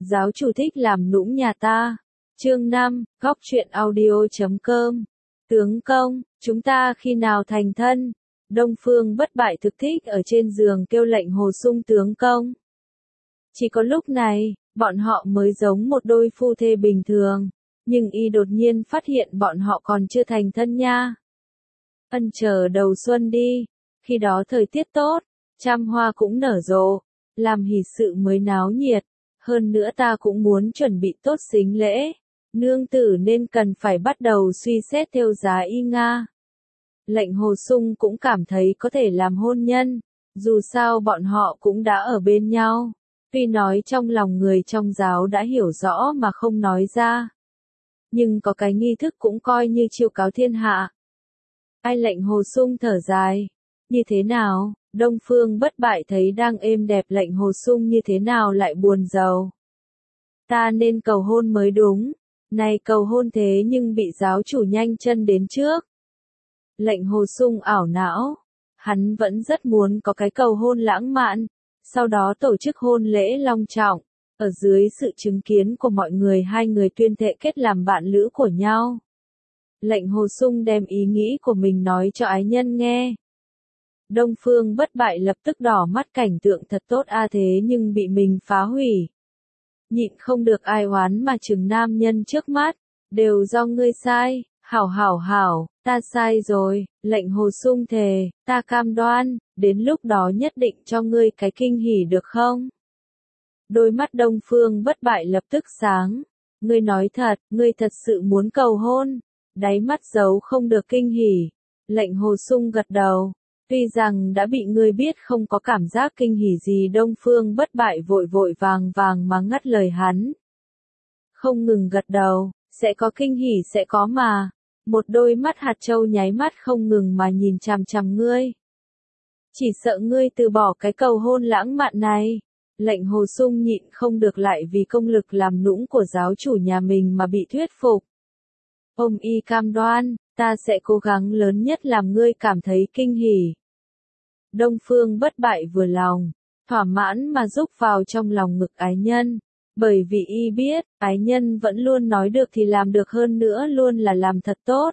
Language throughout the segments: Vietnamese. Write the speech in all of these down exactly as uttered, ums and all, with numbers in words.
Giáo chủ thích làm nũng nhà ta. Chương năm, góc truyện audio chấm com. Tướng công, chúng ta khi nào thành thân? Đông Phương Bất Bại thực thích ở trên giường kêu lệnh Hồ Sung tướng công. Chỉ có lúc này, bọn họ mới giống một đôi phu thê bình thường, nhưng y đột nhiên phát hiện bọn họ còn chưa thành thân nha. Ân chờ đầu xuân đi, khi đó thời tiết tốt, trăm hoa cũng nở rộ, làm hỷ sự mới náo nhiệt, hơn nữa ta cũng muốn chuẩn bị tốt sính lễ, nương tử nên cần phải bắt đầu suy xét theo giá y nga. Lệnh Hồ Sung cũng cảm thấy có thể làm hôn nhân, dù sao bọn họ cũng đã ở bên nhau, tuy nói trong lòng người trong giáo đã hiểu rõ mà không nói ra. Nhưng có cái nghi thức cũng coi như chiêu cáo thiên hạ. Ai lệnh Hồ Sung thở dài, như thế nào, Đông Phương Bất Bại thấy đang êm đẹp lệnh Hồ Sung như thế nào lại buồn rầu. Ta nên cầu hôn mới đúng, này cầu hôn thế nhưng bị giáo chủ nhanh chân đến trước. Lệnh Hồ Sung ảo não, hắn vẫn rất muốn có cái cầu hôn lãng mạn, sau đó tổ chức hôn lễ long trọng, ở dưới sự chứng kiến của mọi người hai người tuyên thệ kết làm bạn lữ của nhau. Lệnh Hồ Sung đem ý nghĩ của mình nói cho ái nhân nghe. Đông Phương Bất Bại lập tức đỏ mắt, cảnh tượng thật tốt a thế nhưng bị mình phá hủy. Nhịn không được ai oán mà chừng nam nhân trước mắt, đều do ngươi sai, hảo hảo hảo, ta sai rồi, lệnh Hồ Sung thề, ta cam đoan, đến lúc đó nhất định cho ngươi cái kinh hỉ được không? Đôi mắt Đông Phương Bất Bại lập tức sáng, ngươi nói thật, ngươi thật sự muốn cầu hôn, đáy mắt giấu không được kinh hỉ. Lệnh Hồ Sung gật đầu, tuy rằng đã bị ngươi biết không có cảm giác kinh hỉ gì. Đông Phương Bất Bại vội vội vàng vàng mà ngắt lời hắn. Không ngừng gật đầu, sẽ có kinh hỉ sẽ có mà. Một đôi mắt hạt châu nháy mắt không ngừng mà nhìn chằm chằm ngươi. Chỉ sợ ngươi từ bỏ cái cầu hôn lãng mạn này. Lệnh Hồ Sung nhịn không được lại vì công lực làm nũng của giáo chủ nhà mình mà bị thuyết phục. Ông y cam đoan, ta sẽ cố gắng lớn nhất làm ngươi cảm thấy kinh hỉ. Đông Phương Bất Bại vừa lòng, thỏa mãn mà rúc vào trong lòng ngực ái nhân, bởi vì y biết, ái nhân vẫn luôn nói được thì làm được, hơn nữa luôn là làm thật tốt.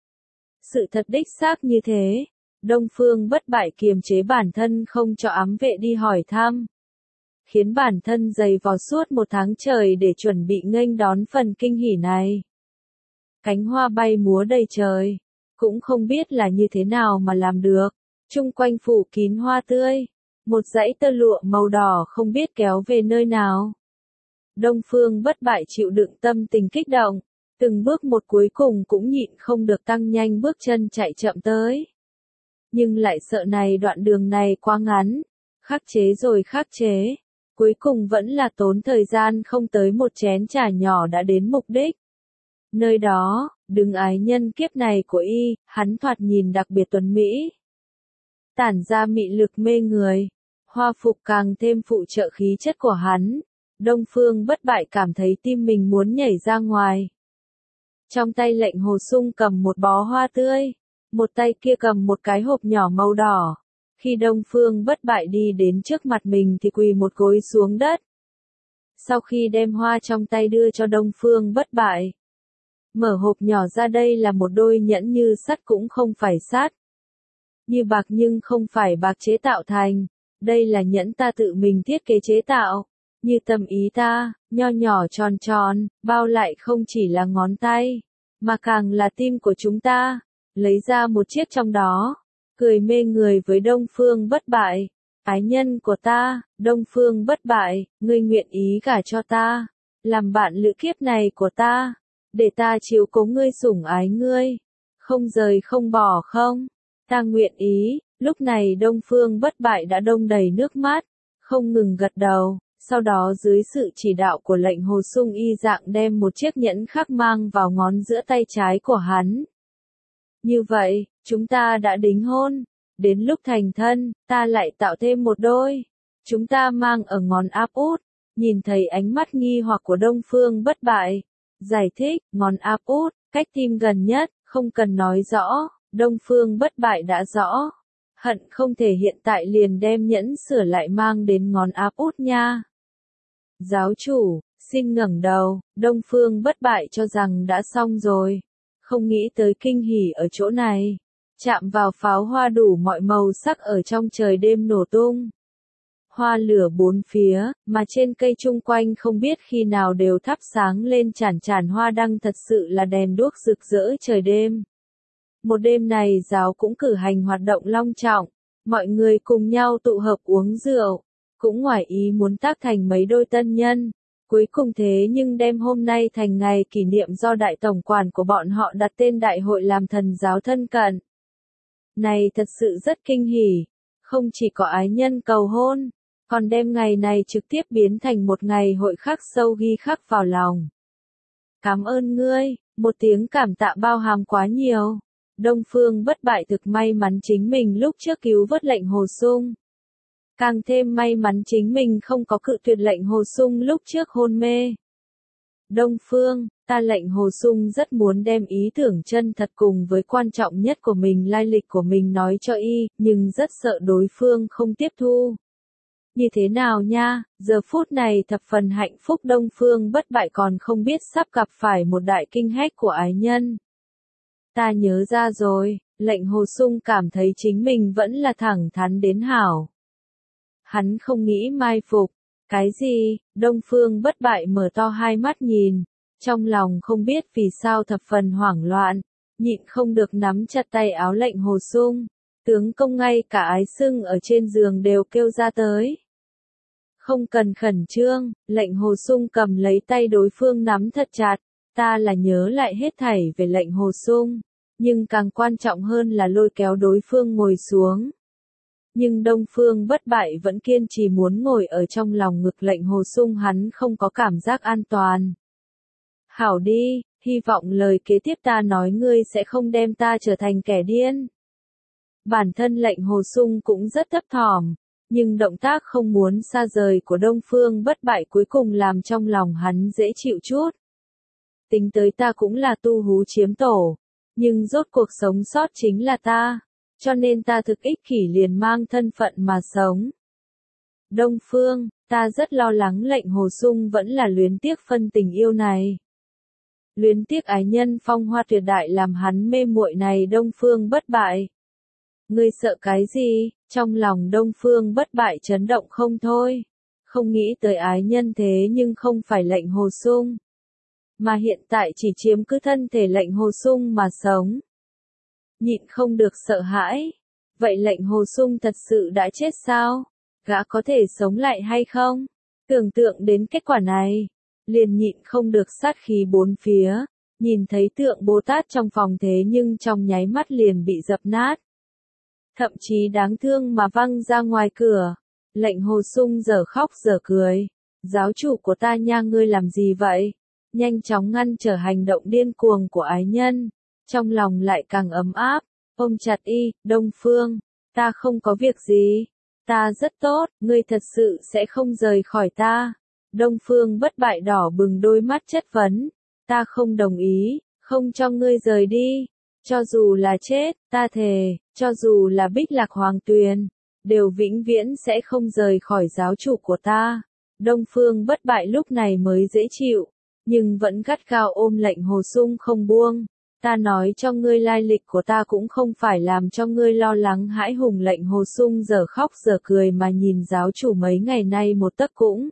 Sự thật đích xác như thế, Đông Phương Bất Bại kiềm chế bản thân không cho ám vệ đi hỏi thăm, khiến bản thân dày vò suốt một tháng trời để chuẩn bị nghênh đón phần kinh hỉ này. Cánh hoa bay múa đầy trời, cũng không biết là như thế nào mà làm được, chung quanh phủ kín hoa tươi, một dãy tơ lụa màu đỏ không biết kéo về nơi nào. Đông Phương Bất Bại chịu đựng tâm tình kích động, từng bước một cuối cùng cũng nhịn không được tăng nhanh bước chân chạy chậm tới. Nhưng lại sợ này đoạn đường này quá ngắn, khắc chế rồi khắc chế, cuối cùng vẫn là tốn thời gian không tới một chén trà nhỏ đã đến mục đích. Nơi đó, đứng ái nhân kiếp này của y, hắn thoạt nhìn đặc biệt tuấn mỹ. Tản ra mị lực mê người, hoa phục càng thêm phụ trợ khí chất của hắn. Đông Phương Bất Bại cảm thấy tim mình muốn nhảy ra ngoài. Trong tay lệnh Hồ Sung cầm một bó hoa tươi, một tay kia cầm một cái hộp nhỏ màu đỏ. Khi Đông Phương Bất Bại đi đến trước mặt mình thì quỳ một gối xuống đất. Sau khi đem hoa trong tay đưa cho Đông Phương Bất Bại, mở hộp nhỏ ra, đây là một đôi nhẫn như sắt cũng không phải sắt, như bạc nhưng không phải bạc chế tạo thành, đây là nhẫn ta tự mình thiết kế chế tạo, như tâm ý ta, nho nhỏ tròn tròn, bao lại không chỉ là ngón tay, mà càng là tim của chúng ta. Lấy ra một chiếc trong đó, cười mê người với Đông Phương Bất Bại, ái nhân của ta, Đông Phương Bất Bại, ngươi nguyện ý gả cho ta, làm bạn lữ kiếp này của ta, để ta chiếu cố ngươi sủng ái ngươi, không rời không bỏ không? Ta nguyện ý. Lúc này Đông Phương Bất Bại đã đong đầy nước mắt, không ngừng gật đầu, sau đó dưới sự chỉ đạo của lệnh Hồ Sung y dạng đem một chiếc nhẫn khác mang vào ngón giữa tay trái của hắn. Như vậy, chúng ta đã đính hôn, đến lúc thành thân, ta lại tạo thêm một đôi, chúng ta mang ở ngón áp út. Nhìn thấy ánh mắt nghi hoặc của Đông Phương Bất Bại, giải thích, ngón áp út, cách tim gần nhất, không cần nói rõ, Đông Phương Bất Bại đã rõ. Hận không thể hiện tại liền đem nhẫn sửa lại mang đến ngón áp út nha. Giáo chủ, Xin ngẩng đầu, Đông Phương Bất Bại cho rằng đã xong rồi. Không nghĩ tới kinh hỉ ở chỗ này. Chạm vào pháo hoa đủ mọi màu sắc ở trong trời đêm nổ tung. Hoa lửa bốn phía, mà trên cây chung quanh không biết khi nào đều thắp sáng lên chản chản hoa đăng, thật sự là đèn đuốc rực rỡ trời đêm. Một đêm này giáo cũng cử hành hoạt động long trọng, mọi người cùng nhau tụ hợp uống rượu, cũng ngoài ý muốn tác thành mấy đôi tân nhân. Cuối cùng thế nhưng đêm hôm nay thành ngày kỷ niệm do đại tổng quản của bọn họ đặt tên đại hội làm thần giáo thân cận. Này thật sự rất kinh hỉ, không chỉ có ái nhân cầu hôn, còn đêm ngày này trực tiếp biến thành một ngày hội khắc sâu ghi khắc vào lòng. Cảm ơn ngươi, một tiếng cảm tạ bao hàm quá nhiều. Đông Phương Bất Bại thực may mắn chính mình lúc trước cứu vớt lệnh Hồ Sung. Càng thêm may mắn chính mình không có cự tuyệt lệnh Hồ Sung lúc trước hôn mê. Đông Phương, ta lệnh Hồ Sung rất muốn đem ý tưởng chân thật cùng với quan trọng nhất của mình, lai lịch của mình nói cho y, nhưng rất sợ đối phương không tiếp thu. Như thế nào nha, giờ phút này thập phần hạnh phúc, Đông Phương Bất Bại còn không biết sắp gặp phải một đại kinh hách của ái nhân. Ta nhớ ra rồi, lệnh Hồ Sung cảm thấy chính mình vẫn là thẳng thắn đến hảo. Hắn không nghĩ mai phục. Cái gì? Đông Phương Bất Bại mở to hai mắt nhìn, trong lòng không biết vì sao thập phần hoảng loạn, nhịn không được nắm chặt tay áo lệnh Hồ Sung. Tướng công ngay cả ái sưng ở trên giường đều kêu ra tới. Không cần khẩn trương, lệnh Hồ Sung cầm lấy tay đối phương nắm thật chặt. Ta là nhớ lại hết thảy về lệnh Hồ Sung, nhưng càng quan trọng hơn là lôi kéo đối phương ngồi xuống. Nhưng Đông Phương Bất Bại vẫn kiên trì muốn ngồi ở trong lòng ngực lệnh Hồ Sung, hắn không có cảm giác an toàn. Hảo đi, hy vọng lời kế tiếp ta nói ngươi sẽ không đem ta trở thành kẻ điên. Bản thân lệnh Hồ Sung cũng rất thấp thỏm, nhưng động tác không muốn xa rời của Đông Phương Bất Bại cuối cùng làm trong lòng hắn dễ chịu chút. Tính tới ta cũng là tu hú chiếm tổ, nhưng rốt cuộc sống sót chính là ta, cho nên ta thực ích kỷ liền mang thân phận mà sống. Đông Phương, ta rất lo lắng lệnh Hồ Sung vẫn là luyến tiếc phân tình yêu này. Luyến tiếc ái nhân phong hoa tuyệt đại làm hắn mê muội này. Đông Phương Bất Bại. Ngươi sợ cái gì? Trong lòng Đông Phương Bất Bại chấn động không thôi. Không nghĩ tới ái nhân thế nhưng không phải lệnh Hồ Sung, mà hiện tại chỉ chiếm cứ thân thể lệnh Hồ Sung mà sống. Nhịn không được sợ hãi. Vậy lệnh Hồ Sung thật sự đã chết sao? Gã có thể sống lại hay không? Tưởng tượng đến kết quả này, liền nhịn không được sát khí bốn phía, nhìn thấy tượng Bồ Tát trong phòng thế nhưng trong nháy mắt liền bị dập nát. Thậm chí đáng thương mà văng ra ngoài cửa. Lệnh Hồ Sung giờ khóc giờ cười. Giáo chủ của ta nha, ngươi làm gì vậy? Nhanh chóng ngăn trở hành động điên cuồng của ái nhân. Trong lòng lại càng ấm áp, ôm chặt y. Đông Phương, ta không có việc gì. Ta rất tốt, ngươi thật sự sẽ không rời khỏi ta. Đông Phương Bất Bại đỏ bừng đôi mắt chất vấn. Ta không đồng ý, không cho ngươi rời đi. Cho dù là chết, ta thề, cho dù là Bích Lạc Hoàng Tuyền, đều vĩnh viễn sẽ không rời khỏi giáo chủ của ta. Đông Phương Bất Bại lúc này mới dễ chịu, nhưng vẫn gắt gao ôm lệnh Hồ Sung không buông. Ta nói cho ngươi lai lịch của ta cũng không phải làm cho ngươi lo lắng hãi hùng. Lệnh Hồ Sung giờ khóc giờ cười mà nhìn giáo chủ mấy ngày nay một tấc cũng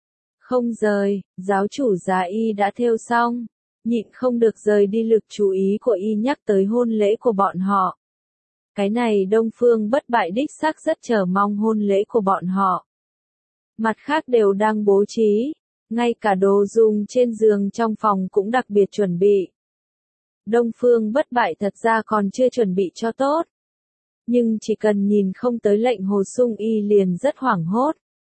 không rời. Giáo chủ già y đã thêu xong, nhịn không được rời đi lực chú ý của y nhắc tới hôn lễ của bọn họ. Cái này Đông Phương Bất Bại đích xác rất chờ mong hôn lễ của bọn họ. Mặt khác đều đang bố trí, ngay cả đồ dùng trên giường trong phòng cũng đặc biệt chuẩn bị. Đông Phương Bất Bại thật ra còn chưa chuẩn bị cho tốt, nhưng chỉ cần nhìn không tới lệnh Hồ Sung y liền rất hoảng hốt.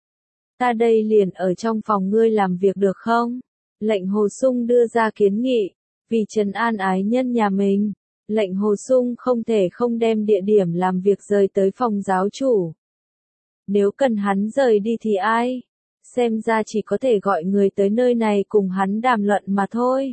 Ta đây liền ở trong phòng ngươi làm việc được không? Lệnh Hồ Sung đưa ra kiến nghị, vì trấn an ái nhân nhà mình, lệnh Hồ Sung không thể không đem địa điểm làm việc rời tới phòng giáo chủ. Nếu cần hắn rời đi thì ai? Xem ra chỉ có thể gọi người tới nơi này cùng hắn đàm luận mà thôi.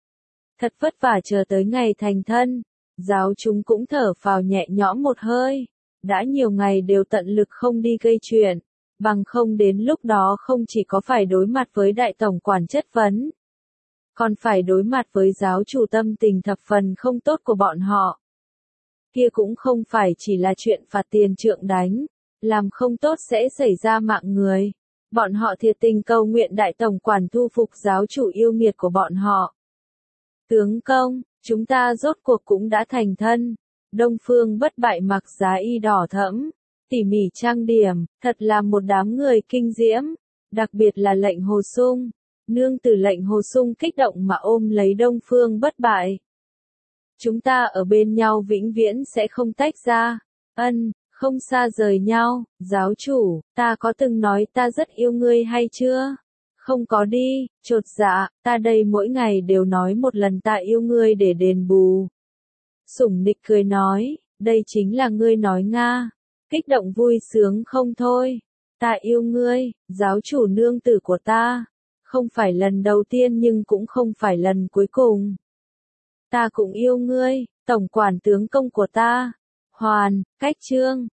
Thật vất vả chờ tới ngày thành thân, giáo chúng cũng thở phào nhẹ nhõm một hơi. Đã nhiều ngày đều tận lực không đi gây chuyện, bằng không đến lúc đó không chỉ có phải đối mặt với đại tổng quản chất vấn, còn phải đối mặt với giáo chủ tâm tình thập phần không tốt của bọn họ. Kia cũng không phải chỉ là chuyện phạt tiền trượng đánh, làm không tốt sẽ xảy ra mạng người. Bọn họ thiệt tình cầu nguyện đại tổng quản thu phục giáo chủ yêu nghiệt của bọn họ. Tướng công, chúng ta rốt cuộc cũng đã thành thân. Đông Phương Bất Bại mặc giá y đỏ thẫm, tỉ mỉ trang điểm, thật là một đám người kinh diễm, đặc biệt là Lệnh Hồ Sung. Nương tử Lệnh Hồ Sung kích động mà ôm lấy Đông Phương Bất Bại. Chúng ta ở bên nhau vĩnh viễn sẽ không tách ra. Ân, không xa rời nhau. Giáo chủ, ta có từng nói ta rất yêu ngươi hay chưa? Không có đi, chột dạ, ta đây mỗi ngày đều nói một lần ta yêu ngươi để đền bù. Sủng Nịch cười nói, đây chính là ngươi nói Nga. Kích động vui sướng không thôi. Ta yêu ngươi, giáo chủ nương tử của ta. Không phải lần đầu tiên nhưng cũng không phải lần cuối cùng. Ta cũng yêu ngươi, tổng quản tướng công của ta. Hoàn, Cách Trương,